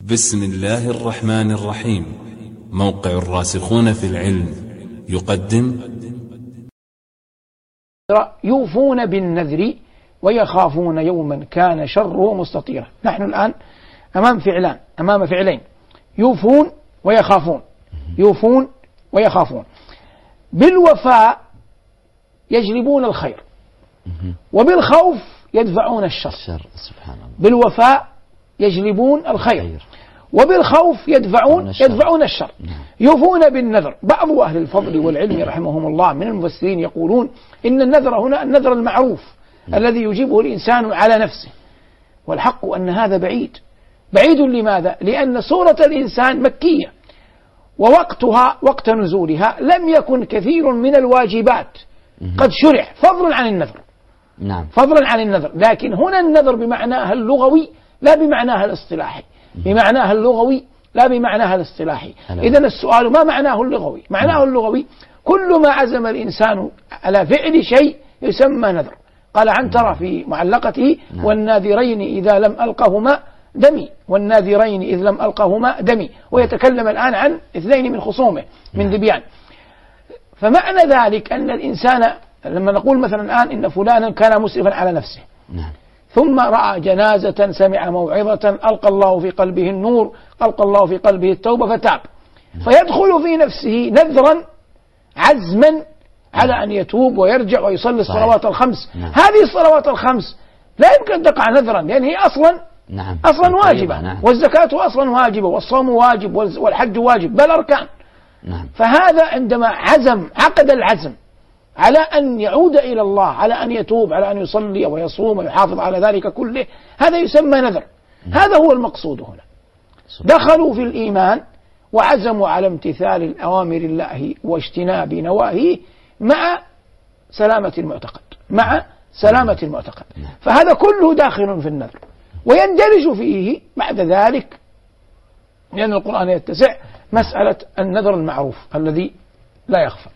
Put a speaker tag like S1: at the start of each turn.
S1: بسم الله الرحمن الرحيم. موقع الراسخون في العلم يقدم
S2: يوفون بالنذر ويخافون يوما كان شره مستطيرا. نحن الآن أمام فعلين: يوفون ويخافون. يوفون ويخافون. بالوفاء يجلبون الخير، وبالخوف يدفعون الشر.
S3: سبحان الله.
S2: بالوفاء يجلبون الخير، وبالخوف يدفعون الشر. يوفون بالنذر. بعض أهل الفضل والعلم رحمهم الله من المفسرين يقولون إن النذر هنا النذر المعروف الذي يجيبه الإنسان على نفسه، والحق أن هذا بعيد. لماذا؟ لأن سورة الإنسان مكية، ووقتها وقت نزولها لم يكن كثير من الواجبات قد شرع فضلا عن النذر.
S3: نعم.
S2: فضلا عن النذر. لكن هنا النذر بمعناها اللغوي لا بمعناها الاصطلاحي. بمعناها اللغوي لا بمعناها الاصطلاحي. إذن السؤال: ما معناه اللغوي؟ معناه اللغوي كل ما عزم الإنسان على فعل شيء يسمى نذر. قال عنترة في معلقته: والناذرين إذا لم ألقهما دمي. والناذرين إذ لم ألقهما دمي. ويتكلم الآن عن اثنين من خصومه من ذبيان. فمعنى ذلك أن الإنسان لما نقول مثلا الآن إن فلانا كان مسرفا على نفسه، ثم رأى جنازة، سمع موعظة، ألقى الله في قلبه النور، ألقى الله في قلبه التوبة فتاب، فيدخل في نفسه نذرا عزما على أن يتوب ويرجع ويصلي الصلوات الخمس. هذه الصلوات الخمس لا يمكن أن تقع نذرا، لأن هي أصلا واجبة. والزكاة أصلا واجبة، والصوم واجب، والحج واجب، بل أركان. فهذا عندما عقد العزم على أن يعود إلى الله، على أن يتوب، على أن يصلي ويصوم ويحافظ على ذلك كله، هذا يسمى نذر. هذا هو المقصود هنا. دخلوا في الإيمان وعزموا على امتثال الأوامر الله واجتناب نواهيه مع سلامة المعتقد. فهذا كله داخل في النذر، ويندرج فيه بعد ذلك، لأن القرآن يتسع، مسألة النذر المعروف الذي لا يخفى.